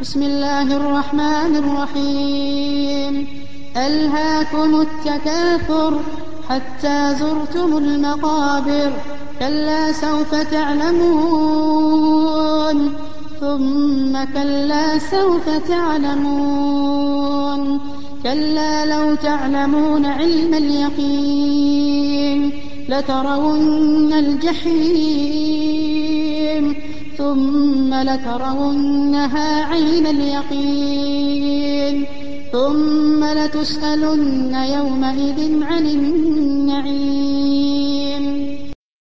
بسم الله الرحمن الرحيم. ألهاكم التكاثر حتى زرتم المقابر. كلا سوف تعلمون ثم كلا سوف تعلمون. كلا لو تعلمون علم اليقين لترون الجحيم ثم لترونها عين اليقين ثم لتسألن يومئذ عن النعيم.